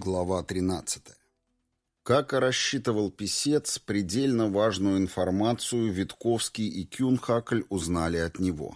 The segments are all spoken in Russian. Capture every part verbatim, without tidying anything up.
Глава тринадцатая. Как и рассчитывал писец, предельно важную информацию Витковский и Кюнхакль узнали от него.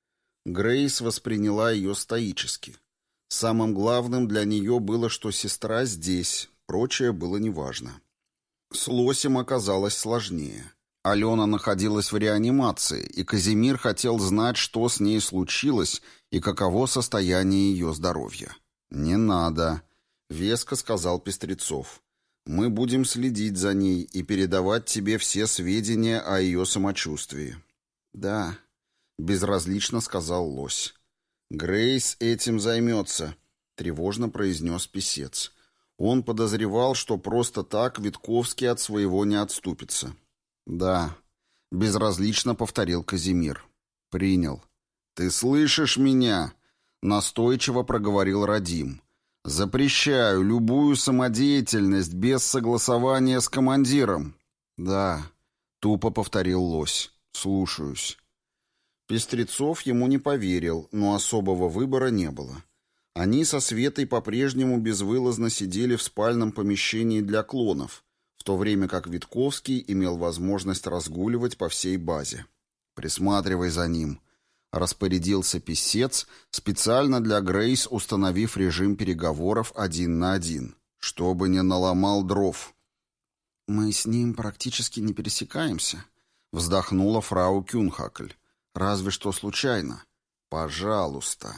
Грейс восприняла ее стоически. Самым главным для нее было, что сестра здесь, прочее было неважно. С Лосем оказалось сложнее. Алена находилась в реанимации, и Казимир хотел знать, что с ней случилось и каково состояние ее здоровья. «Не надо», — веско сказал Пестрецов. «Мы будем следить за ней и передавать тебе все сведения о ее самочувствии». «Да», — безразлично сказал Лось. «Грейс этим займется», — тревожно произнес писец. Он подозревал, что просто так Витковский от своего не отступится. «Да», — безразлично повторил Казимир. «Принял». «Ты слышишь меня?» — настойчиво проговорил Радим. «Запрещаю любую самодеятельность без согласования с командиром». «Да», — тупо повторил Лось. «Слушаюсь». Пестрецов ему не поверил, но особого выбора не было. Они со Светой по-прежнему безвылазно сидели в спальном помещении для клонов, в то время как Витковский имел возможность разгуливать по всей базе. «Присматривай за ним», — распорядился писец, специально для Грейс установив режим переговоров один на один, чтобы не наломал дров. «Мы с ним практически не пересекаемся», — вздохнула фрау Кюнхакль. «Разве что случайно». «Пожалуйста».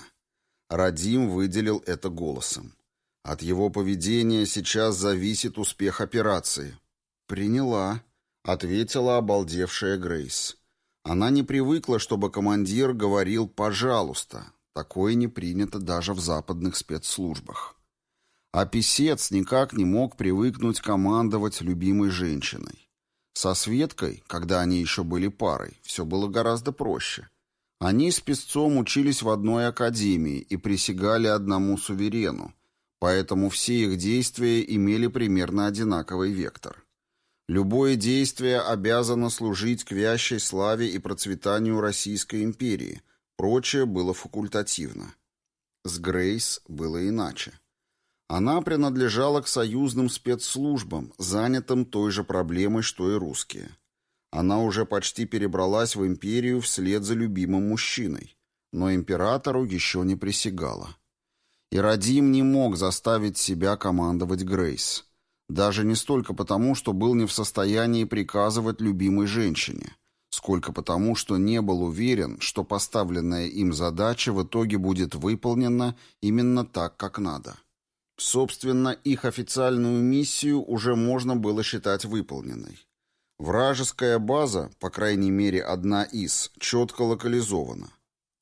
Радим выделил это голосом. «От его поведения сейчас зависит успех операции». «Приняла», — ответила обалдевшая Грейс. Она не привыкла, чтобы командир говорил «пожалуйста». Такое не принято даже в западных спецслужбах. А писец никак не мог привыкнуть командовать любимой женщиной. Со Светкой, когда они еще были парой, все было гораздо проще. Они с писцом учились в одной академии и присягали одному суверену, поэтому все их действия имели примерно одинаковый вектор. Любое действие обязано служить к вящей славе и процветанию Российской империи, прочее было факультативно. С Грейс было иначе. Она принадлежала к союзным спецслужбам, занятым той же проблемой, что и русские. Она уже почти перебралась в империю вслед за любимым мужчиной, но императору еще не присягала. И Радим не мог заставить себя командовать Грейс. Даже не столько потому, что был не в состоянии приказывать любимой женщине, сколько потому, что не был уверен, что поставленная им задача в итоге будет выполнена именно так, как надо. Собственно, их официальную миссию уже можно было считать выполненной. Вражеская база, по крайней мере одна из, четко локализована.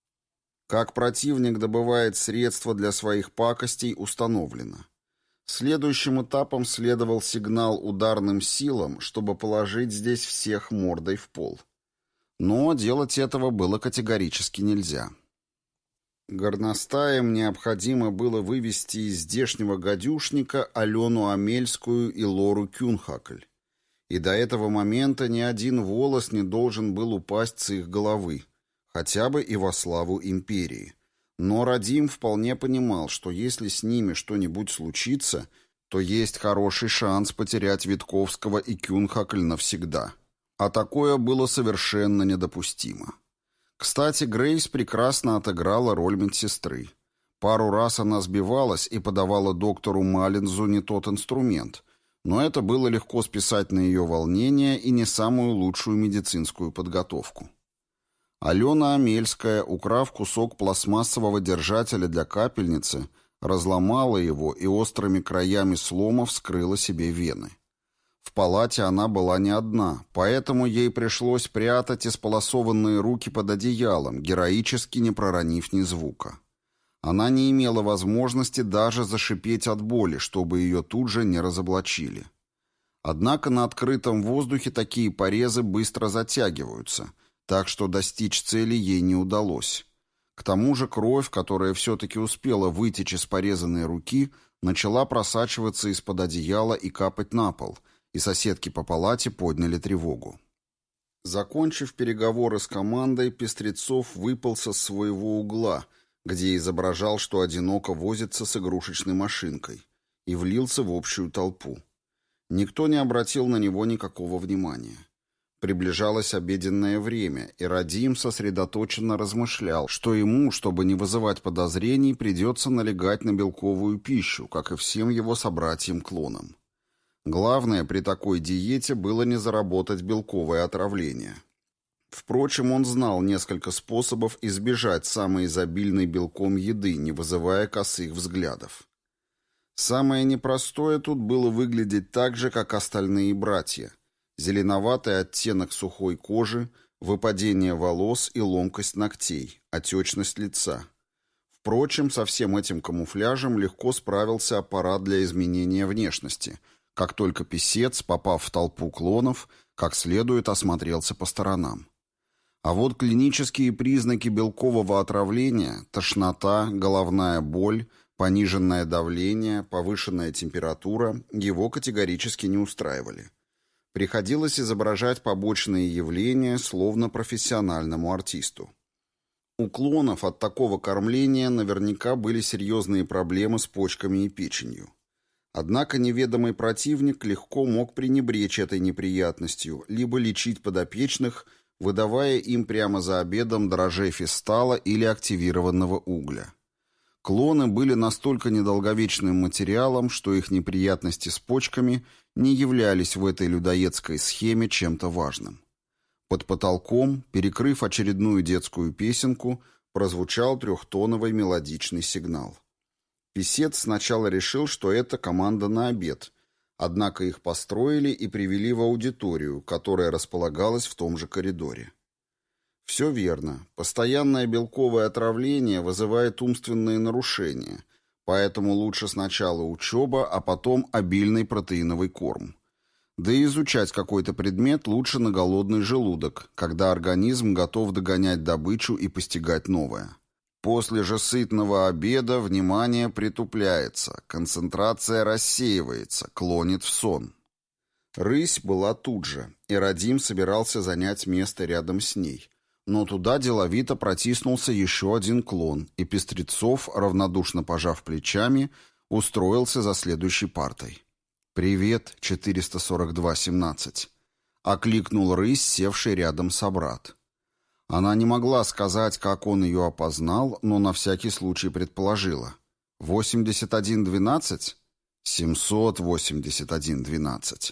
Как противник добывает средства для своих пакостей, установлено. Следующим этапом следовал сигнал ударным силам, чтобы положить здесь всех мордой в пол. Но делать этого было категорически нельзя. Горностаям необходимо было вывести из здешнего гадюшника Алену Амельскую и Лору Кюнхакль. И до этого момента ни один волос не должен был упасть с их головы, хотя бы и во славу империи. Но Радим вполне понимал, что если с ними что-нибудь случится, то есть хороший шанс потерять Витковского и Кюнхакль навсегда. А такое было совершенно недопустимо. Кстати, Грейс прекрасно отыграла роль медсестры. Пару раз она сбивалась и подавала доктору Маллинзу не тот инструмент, но это было легко списать на ее волнение и не самую лучшую медицинскую подготовку. Алена Амельская, украв кусок пластмассового держателя для капельницы, разломала его и острыми краями слома вскрыла себе вены. В палате она была не одна, поэтому ей пришлось прятать исполосованные руки под одеялом, героически не проронив ни звука. Она не имела возможности даже зашипеть от боли, чтобы ее тут же не разоблачили. Однако на открытом воздухе такие порезы быстро затягиваются, так что достичь цели ей не удалось. К тому же кровь, которая все-таки успела вытечь из порезанной руки, начала просачиваться из-под одеяла и капать на пол, и соседки по палате подняли тревогу. Закончив переговоры с командой, Пестрецов выполз из своего угла, где изображал, что одиноко возится с игрушечной машинкой, и влился в общую толпу. Никто не обратил на него никакого внимания. Приближалось обеденное время, и Радим сосредоточенно размышлял, что ему, чтобы не вызывать подозрений, придется налегать на белковую пищу, как и всем его собратьям-клонам. Главное при такой диете было не заработать белковое отравление. Впрочем, он знал несколько способов избежать самой изобильной белком еды, не вызывая косых взглядов. Самое непростое тут было выглядеть так же, как остальные братья. Зеленоватый оттенок сухой кожи, выпадение волос и ломкость ногтей, отечность лица. Впрочем, со всем этим камуфляжем легко справился аппарат для изменения внешности, как только писец, попав в толпу клонов, как следует осмотрелся по сторонам. А вот клинические признаки белкового отравления, тошнота, головная боль, пониженное давление, повышенная температура его категорически не устраивали. Приходилось изображать побочные явления, словно профессиональному артисту. У клонов от такого кормления наверняка были серьезные проблемы с почками и печенью. Однако неведомый противник легко мог пренебречь этой неприятностью, либо лечить подопечных, выдавая им прямо за обедом дрожжей фистала или активированного угля. Клоны были настолько недолговечным материалом, что их неприятности с почками не являлись в этой людоедской схеме чем-то важным. Под потолком, перекрыв очередную детскую песенку, прозвучал трехтоновый мелодичный сигнал. Писец сначала решил, что это команда на обед, однако их построили и привели в аудиторию, которая располагалась в том же коридоре. Все верно. Постоянное белковое отравление вызывает умственные нарушения, поэтому лучше сначала учеба, а потом обильный протеиновый корм. Да и изучать какой-то предмет лучше на голодный желудок, когда организм готов догонять добычу и постигать новое. После же сытного обеда внимание притупляется, концентрация рассеивается, клонит в сон. Рысь была тут же, и Радим собирался занять место рядом с ней. Но туда деловито протиснулся еще один клон, и Пестрецов, равнодушно пожав плечами, устроился за следующей партой. «Привет, четыреста сорок два семнадцать», — окликнул рысь, севший рядом собрат. Она не могла сказать, как он ее опознал, но на всякий случай предположила. «восемьдесят один двенадцать?» «семьсот восемьдесят один двенадцать»,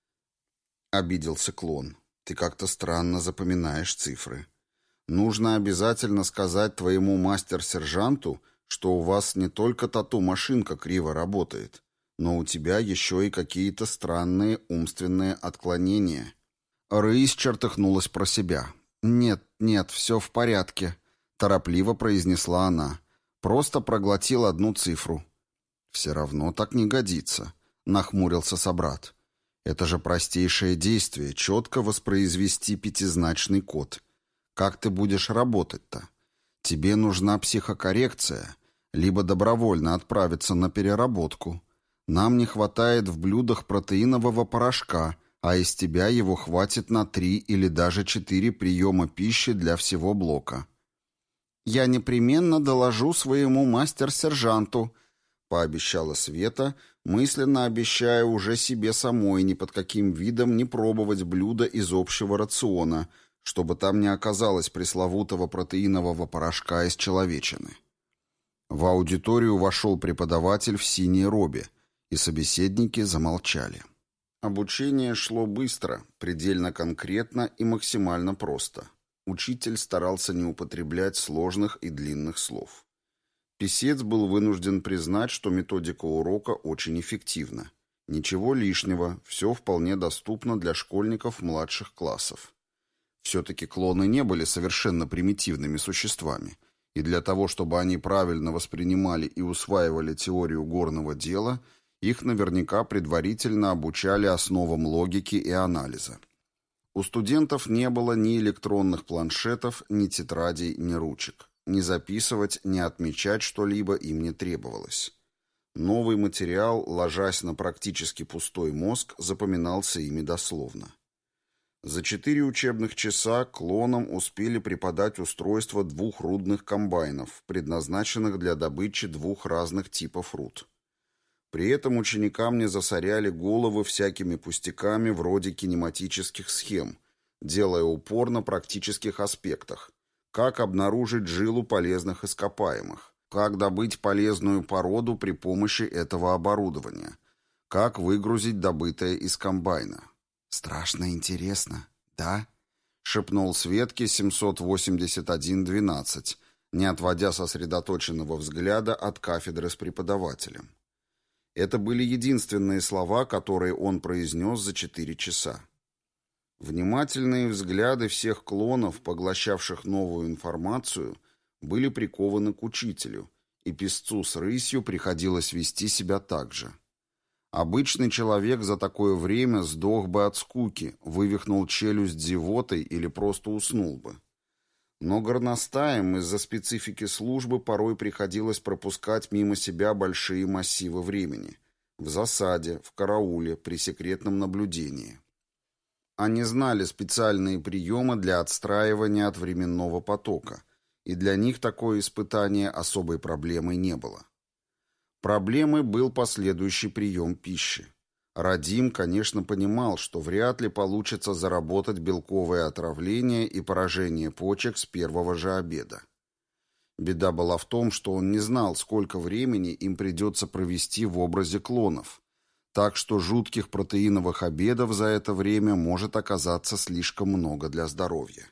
— обиделся клон. «Ты как-то странно запоминаешь цифры. Нужно обязательно сказать твоему мастер-сержанту, что у вас не только тату-машинка криво работает, но у тебя еще и какие-то странные умственные отклонения». Рысь чертыхнулась про себя. «Нет, нет, все в порядке», — торопливо произнесла она. «Просто проглотил одну цифру». «Все равно так не годится», — нахмурился собрат. «Это же простейшее действие — четко воспроизвести пятизначный код. Как ты будешь работать-то? Тебе нужна психокоррекция, либо добровольно отправиться на переработку. Нам не хватает в блюдах протеинового порошка, а из тебя его хватит на три или даже четыре приема пищи для всего блока». «Я непременно доложу своему мастер-сержанту», — пообещала Света, мысленно обещая уже себе самой ни под каким видом не пробовать блюда из общего рациона, чтобы там не оказалось пресловутого протеинового порошка из человечины. В аудиторию вошел преподаватель в синей робе, и собеседники замолчали. Обучение шло быстро, предельно конкретно и максимально просто. Учитель старался не употреблять сложных и длинных слов. Писец был вынужден признать, что методика урока очень эффективна. Ничего лишнего, все вполне доступно для школьников младших классов. Все-таки клоны не были совершенно примитивными существами, и для того, чтобы они правильно воспринимали и усваивали теорию горного дела, их наверняка предварительно обучали основам логики и анализа. У студентов не было ни электронных планшетов, ни тетрадей, ни ручек. Ни записывать, ни отмечать что-либо им не требовалось. Новый материал, ложась на практически пустой мозг, запоминался ими дословно. За четыре учебных часа клонам успели преподать устройство двух рудных комбайнов, предназначенных для добычи двух разных типов руд. При этом ученикам не засоряли головы всякими пустяками вроде кинематических схем, делая упор на практических аспектах. Как обнаружить жилу полезных ископаемых, как добыть полезную породу при помощи этого оборудования, как выгрузить добытое из комбайна. «Страшно интересно, да?» — шепнул Светке семьсот восемьдесят один двенадцать, не отводя сосредоточенного взгляда от кафедры с преподавателем. Это были единственные слова, которые он произнес за четыре часа. Внимательные взгляды всех клонов, поглощавших новую информацию, были прикованы к учителю, и песцу с рысью приходилось вести себя так же. Обычный человек за такое время сдох бы от скуки, вывихнул челюсть зевотой или просто уснул бы. Но горностаям из-за специфики службы порой приходилось пропускать мимо себя большие массивы времени. В засаде, в карауле, при секретном наблюдении. Они знали специальные приемы для отстраивания от временного потока, и для них такое испытание особой проблемой не было. Проблемой был последующий прием пищи. Радим, конечно, понимал, что вряд ли получится заработать белковое отравление и поражение почек с первого же обеда. Беда была в том, что он не знал, сколько времени им придется провести в образе клонов, так что жутких протеиновых обедов за это время может оказаться слишком много для здоровья.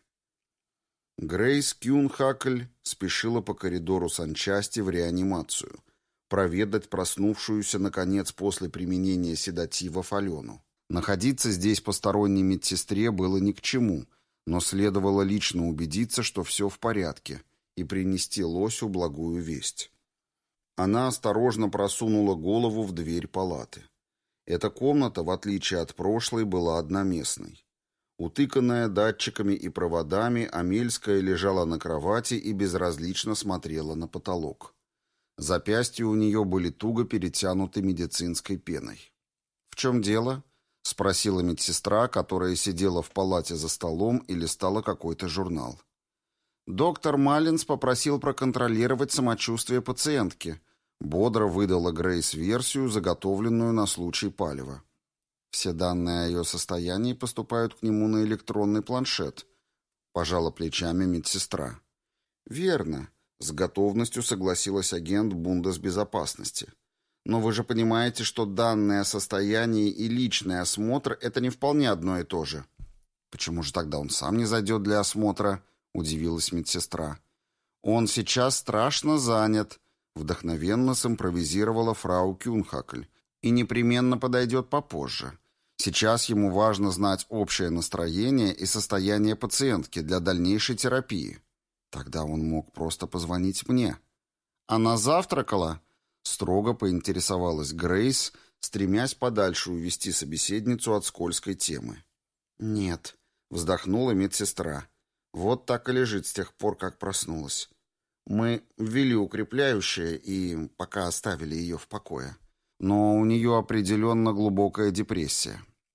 Грейс Кюнхакль спешила по коридору санчасти в реанимацию, проведать проснувшуюся, наконец, после применения седативов Алену. Находиться здесь посторонней медсестре было ни к чему, но следовало лично убедиться, что все в порядке, и принести Лосю благую весть. Она осторожно просунула голову в дверь палаты. Эта комната, в отличие от прошлой, была одноместной. Утыканная датчиками и проводами, Амельская лежала на кровати и безразлично смотрела на потолок. Запястья у нее были туго перетянуты медицинской пеной. «В чем дело?» — спросила медсестра, которая сидела в палате за столом и листала какой-то журнал. «Доктор Маллинс попросил проконтролировать самочувствие пациентки», — бодро выдала Грейс версию, заготовленную на случай палева. «Все данные о ее состоянии поступают к нему на электронный планшет», — пожала плечами медсестра. «Верно», — с готовностью согласилась агент Бундесбезопасности. «Но вы же понимаете, что данные о состоянии и личный осмотр — это не вполне одно и то же». «Почему же тогда он сам не зайдет для осмотра?» — удивилась медсестра. «Он сейчас страшно занят», — вдохновенно симпровизировала фрау Кюнхакль, «и непременно подойдет попозже. Сейчас ему важно знать общее настроение и состояние пациентки для дальнейшей терапии». Тогда он мог просто позвонить мне. «Она завтракала?» — строго поинтересовалась Грейс, стремясь подальше увести собеседницу от скользкой темы. «Нет», — вздохнула медсестра. «Вот так и лежит с тех пор, как проснулась. Мы ввели укрепляющее и пока оставили ее в покое. Но у нее определенно глубокая депрессия».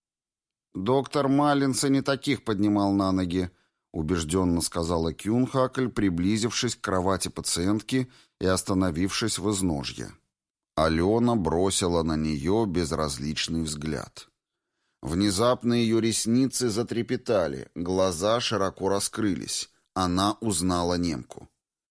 «Доктор Маллинс и не таких поднимал на ноги», — убежденно сказала Кюнхакль, приблизившись к кровати пациентки и остановившись в изножье. Алена бросила на нее безразличный взгляд. Внезапно ее ресницы затрепетали, глаза широко раскрылись. Она узнала немку.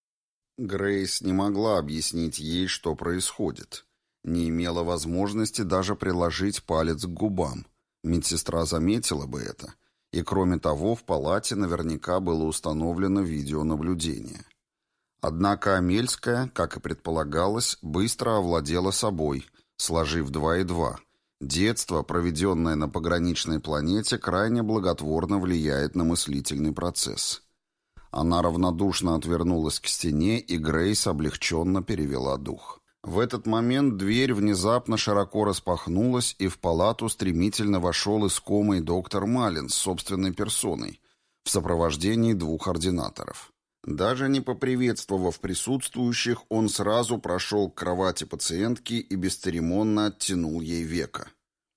Грейс не могла объяснить ей, что происходит. Не имела возможности даже приложить палец к губам. Медсестра заметила бы это. И кроме того, в палате наверняка было установлено видеонаблюдение. Однако Амельская, как и предполагалось, быстро овладела собой, сложив два и два. Детство, проведенное на пограничной планете, крайне благотворно влияет на мыслительный процесс. Она равнодушно отвернулась к стене, и Грейс облегченно перевела дух. В этот момент дверь внезапно широко распахнулась, и в палату стремительно вошел искомый доктор Маллинс собственной персоной в сопровождении двух ординаторов. Даже не поприветствовав присутствующих, он сразу прошел к кровати пациентки и бесцеремонно оттянул ей веко.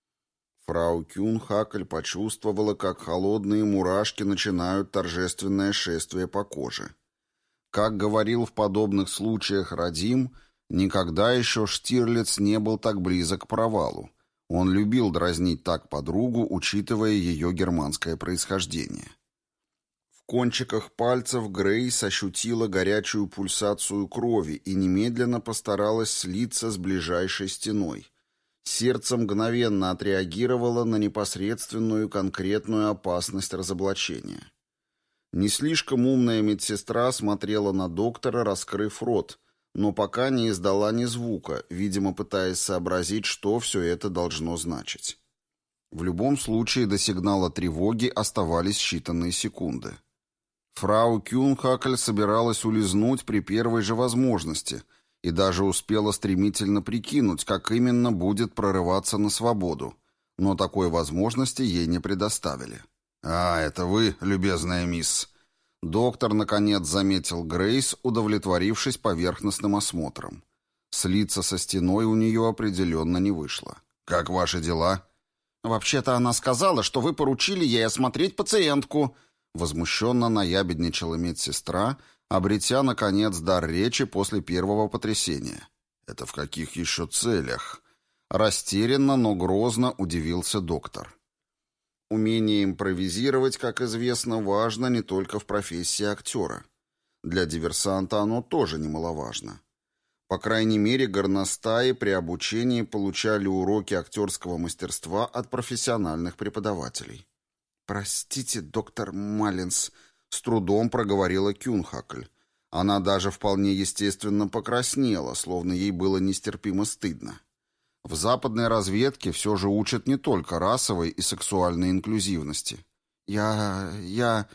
Фрау Кюнхакль почувствовала, как холодные мурашки начинают торжественное шествие по коже. Как говорил в подобных случаях Радим, Никогда еще Штирлиц не был так близок к провалу. Он любил дразнить так подругу, учитывая ее германское происхождение. В кончиках пальцев Грейс ощутила горячую пульсацию крови и немедленно постаралась слиться с ближайшей стеной. Сердце мгновенно отреагировало на непосредственную конкретную опасность разоблачения. Не слишком умная медсестра смотрела на доктора, раскрыв рот, но пока не издала ни звука, видимо, пытаясь сообразить, что все это должно значить. В любом случае до сигнала тревоги оставались считанные секунды. Фрау Кюнхакль собиралась улизнуть при первой же возможности и даже успела стремительно прикинуть, как именно будет прорываться на свободу, но такой возможности ей не предоставили. «А, это вы, любезная мисс?» Доктор, наконец, заметил Грейс, удовлетворившись поверхностным осмотром. Слиться со стеной у нее определенно не вышло. «Как ваши дела?» «Вообще-то она сказала, что вы поручили ей осмотреть пациентку», возмущенно наябедничала медсестра, обретя, наконец, дар речи после первого потрясения. «Это в каких еще целях?» Растерянно, но грозно удивился доктор. Умение импровизировать, как известно, важно не только в профессии актера. Для диверсанта оно тоже немаловажно. По крайней мере, горностаи при обучении получали уроки актерского мастерства от профессиональных преподавателей. «Простите, доктор Маллинс», — с трудом проговорила Кюнхакль. Она даже вполне естественно покраснела, словно ей было нестерпимо стыдно. В западной разведке все же учат не только расовой и сексуальной инклюзивности. «Я... я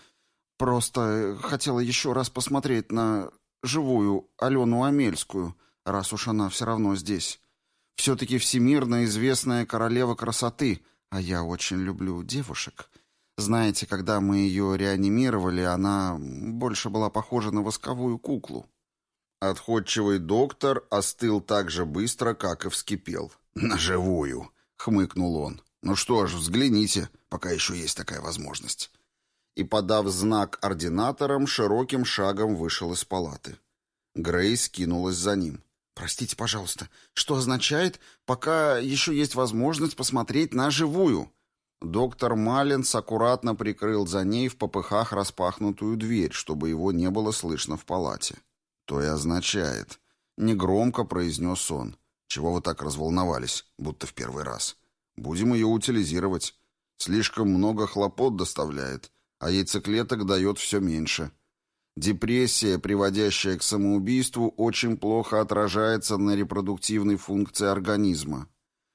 просто хотела еще раз посмотреть на живую Алену Амельскую, раз уж она все равно здесь. Все-таки всемирно известная королева красоты, а я очень люблю девушек. Знаете, когда мы ее реанимировали, она больше была похожа на восковую куклу». Отходчивый доктор остыл так же быстро, как и вскипел. «На живую», — хмыкнул он. «Ну что ж, взгляните, пока еще есть такая возможность». И, подав знак ординаторам, широким шагом вышел из палаты. Грейс кинулась за ним. «Простите, пожалуйста, что означает, пока еще есть возможность посмотреть на живую?» Доктор Маллинс аккуратно прикрыл за ней в попыхах распахнутую дверь, чтобы его не было слышно в палате. «То и означает», — негромко произнес он. «Чего вы так разволновались, будто в первый раз? Будем ее утилизировать. Слишком много хлопот доставляет, а яйцеклеток дает все меньше. Депрессия, приводящая к самоубийству, очень плохо отражается на репродуктивной функции организма».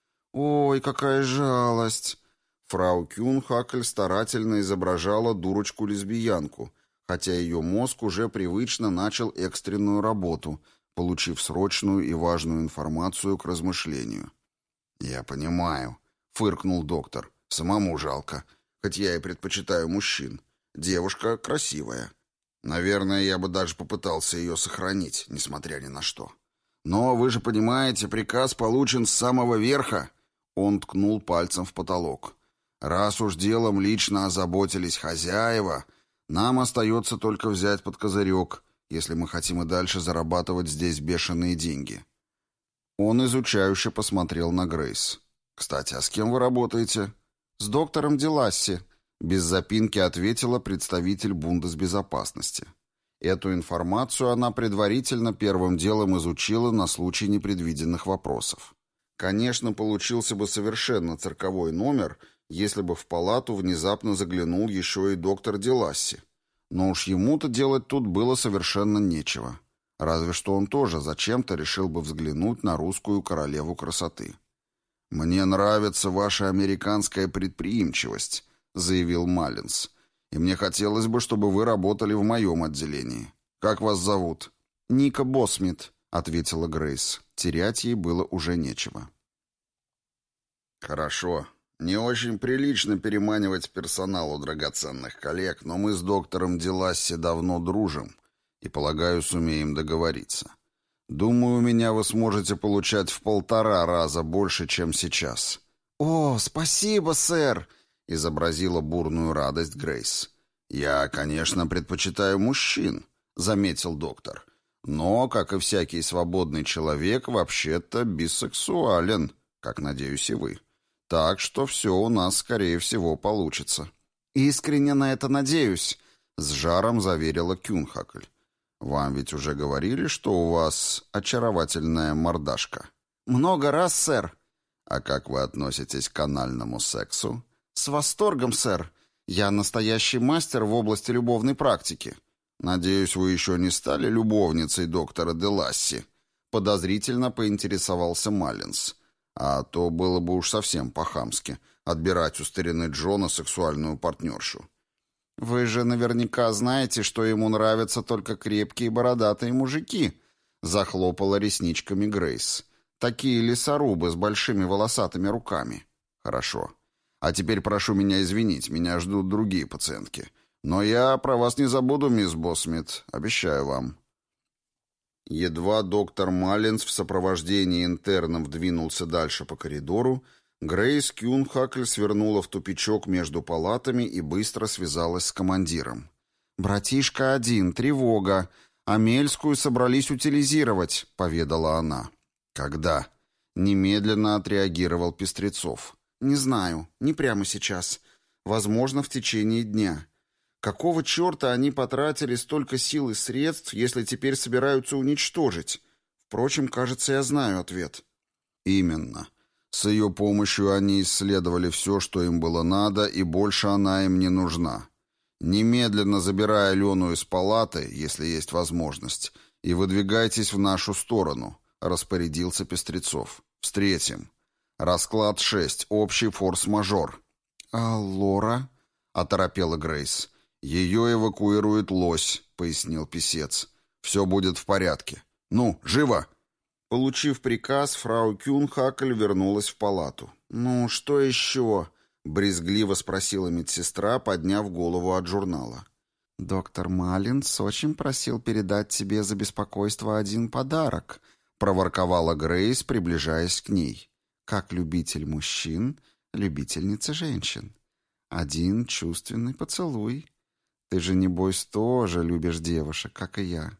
«Ой, какая жалость!» Фрау Кюнхакль старательно изображала дурочку-лесбиянку, хотя ее мозг уже привычно начал экстренную работу, получив срочную и важную информацию к размышлению. «Я понимаю», — фыркнул доктор. «Самому жалко, хоть я и предпочитаю мужчин. Девушка красивая. Наверное, я бы даже попытался ее сохранить, несмотря ни на что. Но, вы же понимаете, приказ получен с самого верха». Он ткнул пальцем в потолок. «Раз уж делом лично озаботились хозяева, нам остается только взять под козырек, если мы хотим и дальше зарабатывать здесь бешеные деньги». Он изучающе посмотрел на Грейс. «Кстати, а с кем вы работаете?» «С доктором Деласси», — без запинки ответила представитель Бундесбезопасности. Эту информацию она предварительно первым делом изучила на случай непредвиденных вопросов. Конечно, получился бы совершенно цирковой номер, если бы в палату внезапно заглянул еще и доктор Деласси. Но уж ему-то делать тут было совершенно нечего. Разве что он тоже зачем-то решил бы взглянуть на русскую королеву красоты. «Мне нравится ваша американская предприимчивость», — заявил Маллинс. «И мне хотелось бы, чтобы вы работали в моем отделении. Как вас зовут?» «Ника Босмит», — ответила Грейс. Терять ей было уже нечего. «Хорошо. Не очень прилично переманивать персонал у драгоценных коллег, но мы с доктором Деласси давно дружим и, полагаю, сумеем договориться. Думаю, у меня вы сможете получать в полтора раза больше, чем сейчас». «О, спасибо, сэр!» — изобразила бурную радость Грейс. «Я, конечно, предпочитаю мужчин», — заметил доктор. Но, как и всякий свободный человек, вообще-то бисексуален, как, надеюсь, и вы. Так что все у нас, скорее всего, получится». «Искренне на это надеюсь», — с жаром заверила Кюнхакль. «Вам ведь уже говорили, что у вас очаровательная мордашка?» «Много раз, сэр». «А как вы относитесь к анальному сексу?» «С восторгом, сэр. Я настоящий мастер в области любовной практики». «Надеюсь, вы еще не стали любовницей доктора де Ласси?» Подозрительно поинтересовался Маллинс. «А то было бы уж совсем по-хамски отбирать у старины Джона сексуальную партнершу». «Вы же наверняка знаете, что ему нравятся только крепкие бородатые мужики», — захлопала ресничками Грейс. «Такие лесорубы с большими волосатыми руками». «Хорошо. А теперь прошу меня извинить, меня ждут другие пациентки. Но я про вас не забуду, мисс Босмит, обещаю вам». Едва доктор Маллинс в сопровождении интернов двинулся дальше по коридору, Грейс Кюнхакль свернула в тупичок между палатами и быстро связалась с командиром. «Братишка один, тревога. Амельскую собрались утилизировать», — поведала она. «Когда?» — немедленно отреагировал Пестрецов. «Не знаю, не прямо сейчас. Возможно, в течение дня. Какого черта они потратили столько сил и средств, если теперь собираются уничтожить? Впрочем, кажется, я знаю ответ». «Именно. С ее помощью они исследовали все, что им было надо, и больше она им не нужна. Немедленно забирай Алену из палаты, если есть возможность, и выдвигайтесь в нашу сторону», — распорядился Пестрецов. «Встретим. Расклад шесть. Общий форс-мажор». «А Лора?» — оторопела Грейс. «Ее эвакуирует лось», — пояснил писец. «Все будет в порядке. Ну, живо!» Получив приказ, фрау Кюнхакль вернулась в палату. «Ну, что еще?» — брезгливо спросила медсестра, подняв голову от журнала. «Доктор Маллинс очень просил передать тебе за беспокойство один подарок», — проворковала Грейс, приближаясь к ней. «Как любитель мужчин, любительница женщин. Один чувственный поцелуй. Ты же, небось, тоже любишь девушек, как и я».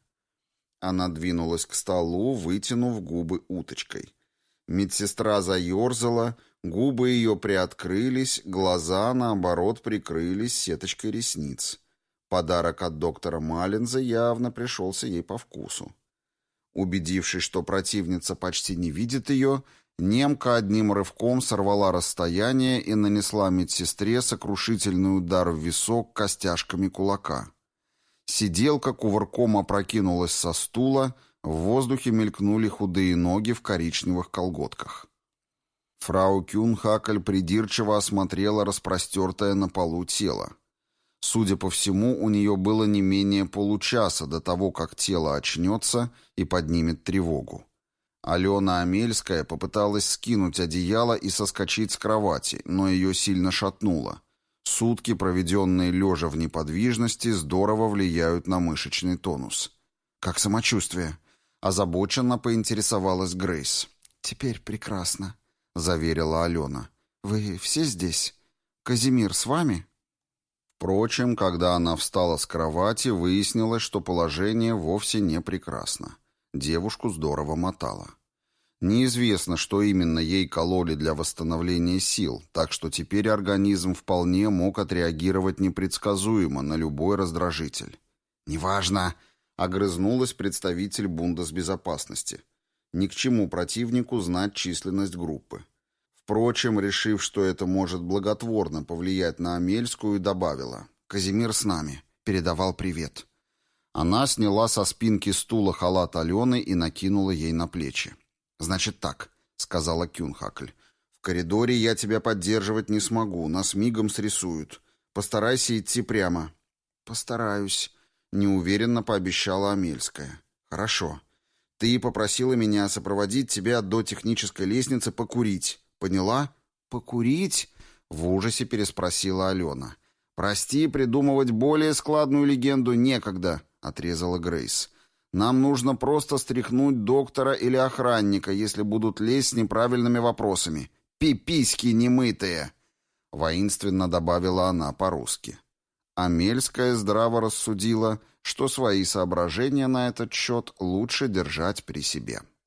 Она двинулась к столу, вытянув губы уточкой. Медсестра заерзала, губы ее приоткрылись, глаза, наоборот, прикрылись сеточкой ресниц. Подарок от доктора Маллинза явно пришелся ей по вкусу. Убедившись, что противница почти не видит ее, немка одним рывком сорвала расстояние и нанесла медсестре сокрушительный удар в висок костяшками кулака. Сиделка кувырком опрокинулась со стула, в воздухе мелькнули худые ноги в коричневых колготках. Фрау Кюнхакль придирчиво осмотрела распростертое на полу тело. Судя по всему, у нее было не менее получаса до того, как тело очнется и поднимет тревогу. Алена Амельская попыталась скинуть одеяло и соскочить с кровати, но ее сильно шатнуло. Сутки, проведенные лежа в неподвижности, здорово влияют на мышечный тонус. «Как самочувствие?» — озабоченно поинтересовалась Грейс. «Теперь прекрасно», — заверила Алена. «Вы все здесь? Казимир с вами?» Впрочем, когда она встала с кровати, выяснилось, что положение вовсе не прекрасно. Девушку здорово мотало. Неизвестно, что именно ей кололи для восстановления сил, так что теперь организм вполне мог отреагировать непредсказуемо на любой раздражитель. «Неважно», — огрызнулась представитель Бундесбезопасности. Ни к чему противнику знать численность группы. Впрочем, решив, что это может благотворно повлиять на Амельскую, добавила: «Казимир с нами. Передавал привет». Она сняла со спинки стула халат Алены и накинула ей на плечи. «Значит так», — сказала Кюнхакль. «В коридоре я тебя поддерживать не смогу, нас мигом срисуют. Постарайся идти прямо». «Постараюсь», — неуверенно пообещала Амельская. «Хорошо. Ты попросила меня сопроводить тебя до технической лестницы покурить. Поняла?» «Покурить?» — в ужасе переспросила Алена. «Прости, придумывать более складную легенду некогда», — отрезала Грейс. «Нам нужно просто стряхнуть доктора или охранника, если будут лезть с неправильными вопросами. Пиписьки немытые!» — воинственно добавила она по-русски. Амельская здраво рассудила, что свои соображения на этот счет лучше держать при себе.